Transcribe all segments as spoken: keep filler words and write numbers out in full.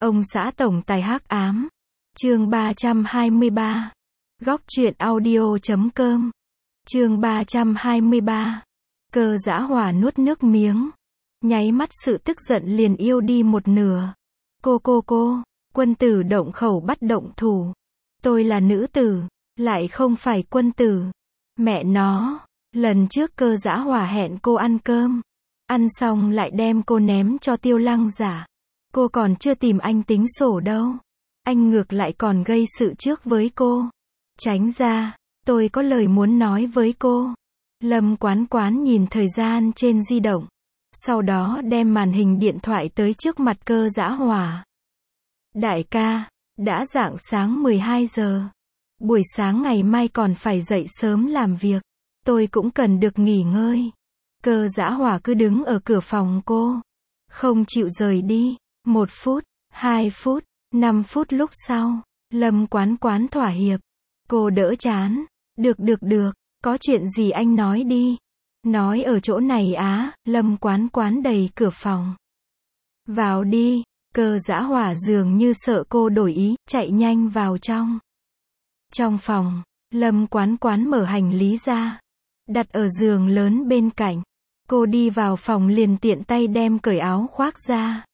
Ông xã tổng tài hắc ám. Chương ba trăm hai mươi ba. Góc truyện audio chấm com. Chương ba trăm hai mươi ba. Cơ Dã Hỏa nuốt nước miếng. Nháy mắt sự tức giận liền yêu đi một nửa. Cô cô cô, quân tử động khẩu bắt động thủ. Tôi là nữ tử, lại không phải quân tử. Mẹ nó, lần trước Cơ Dã Hỏa hẹn cô ăn cơm. Ăn xong lại đem cô ném cho Tiêu Lăng Giả. Cô còn chưa tìm anh tính sổ đâu. Anh ngược lại còn gây sự trước với cô. Tránh ra, tôi có lời muốn nói với cô. Lâm Quán Quán nhìn thời gian trên di động. Sau đó đem màn hình điện thoại tới trước mặt Cơ Dã Hỏa. Đại ca, đã rạng sáng mười hai giờ. Buổi sáng ngày mai còn phải dậy sớm làm việc. Tôi cũng cần được nghỉ ngơi. Cơ Dã Hỏa cứ đứng ở cửa phòng cô. Không chịu rời đi. Một phút, hai phút, năm phút lúc sau, Lâm Quán Quán thỏa hiệp. Cô đỡ chán. Được được được, có chuyện gì anh nói đi. Nói ở chỗ này á, Lâm Quán Quán đẩy cửa phòng. Vào đi. Cơ Dã Hỏa dường như sợ cô đổi ý, chạy nhanh vào trong. Trong phòng, Lâm Quán Quán mở hành lý ra, đặt ở giường lớn bên cạnh. Cô đi vào phòng liền tiện tay đem cởi áo khoác ra,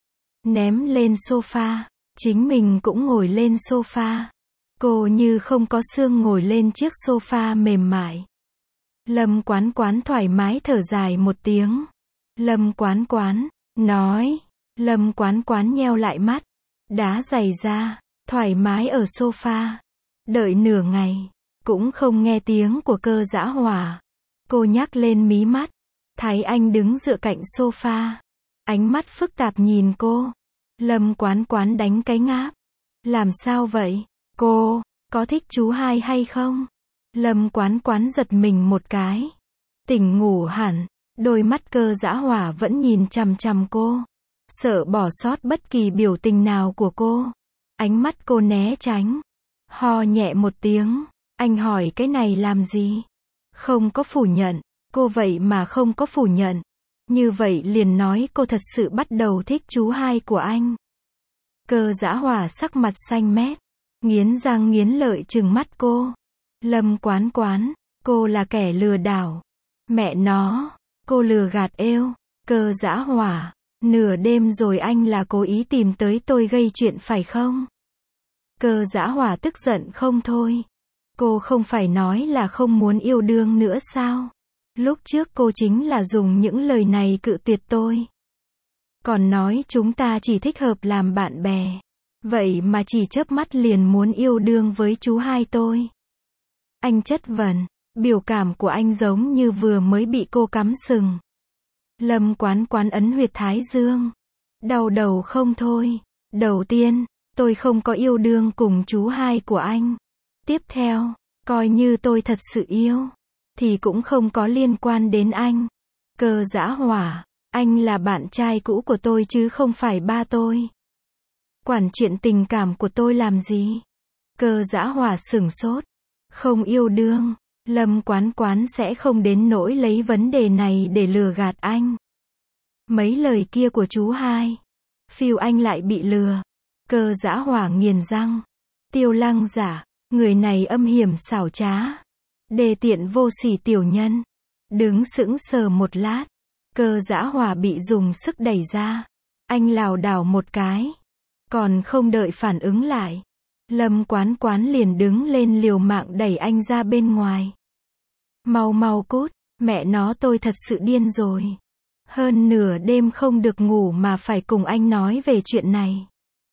ném lên sofa, chính mình cũng ngồi lên sofa. Cô như không có xương ngồi lên chiếc sofa mềm mại. Lâm Quán Quán thoải mái thở dài một tiếng. Lâm Quán Quán, nói. Lâm Quán Quán nheo lại mắt, đá giày ra, thoải mái ở sofa. Đợi nửa ngày, cũng không nghe tiếng của Cơ Dã Hỏa. Cô nhắc lên mí mắt, thấy anh đứng dựa cạnh sofa. Ánh mắt phức tạp nhìn cô. Lâm Quán Quán đánh cái ngáp. Làm sao vậy? Cô, có thích chú hai hay không? Lâm Quán Quán giật mình một cái. Tỉnh ngủ hẳn, đôi mắt Cơ Dã Hỏa vẫn nhìn chằm chằm cô. Sợ bỏ sót bất kỳ biểu tình nào của cô. Ánh mắt cô né tránh. Ho nhẹ một tiếng. Anh hỏi cái này làm gì? Không có phủ nhận. Cô vậy mà không có phủ nhận. Như vậy liền nói cô thật sự bắt đầu thích chú hai của anh. Cơ Dã Hỏa sắc mặt xanh mét. Nghiến răng nghiến lợi trừng mắt cô. Lâm Quán Quán, cô là kẻ lừa đảo. Mẹ nó, cô lừa gạt êu. Cơ Dã Hỏa, nửa đêm rồi anh là cố ý tìm tới tôi gây chuyện phải không? Cơ Dã Hỏa tức giận không thôi. Cô không phải nói là không muốn yêu đương nữa sao? Lúc trước cô chính là dùng những lời này cự tuyệt tôi. Còn nói chúng ta chỉ thích hợp làm bạn bè. Vậy mà chỉ chớp mắt liền muốn yêu đương với chú hai tôi. Anh chất vấn, biểu cảm của anh giống như vừa mới bị cô cắm sừng. Lâm Quán Quán ấn huyệt thái dương. Đau đầu không thôi. Đầu tiên, tôi không có yêu đương cùng chú hai của anh. Tiếp theo, coi như tôi thật sự yêu, thì cũng không có liên quan đến anh. Cơ Dã Hỏa, anh là bạn trai cũ của tôi chứ không phải ba tôi. Quản chuyện tình cảm của tôi làm gì? Cơ Dã Hỏa sửng sốt. Không yêu đương, Lâm Quán Quán sẽ không đến nỗi lấy vấn đề này để lừa gạt anh. Mấy lời kia của chú hai, phiêu anh lại bị lừa. Cơ Dã Hỏa nghiền răng. Tiêu Lăng Giả, người này âm hiểm xảo trá, đề tiện vô sỉ tiểu nhân. Đứng sững sờ một lát, Cơ Dã Hỏa bị dùng sức đẩy ra. Anh lảo đảo một cái, còn không đợi phản ứng lại, Lâm Quán Quán liền đứng lên liều mạng đẩy anh ra bên ngoài. Mau mau cút, mẹ nó tôi thật sự điên rồi. Hơn nửa đêm không được ngủ mà phải cùng anh nói về chuyện này.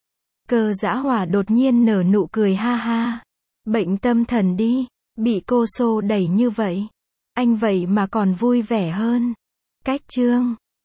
Cơ Dã Hỏa đột nhiên nở nụ cười ha ha. Bệnh tâm thần đi, bị cô xô đẩy như vậy. Anh vậy mà còn vui vẻ hơn. Cách chương.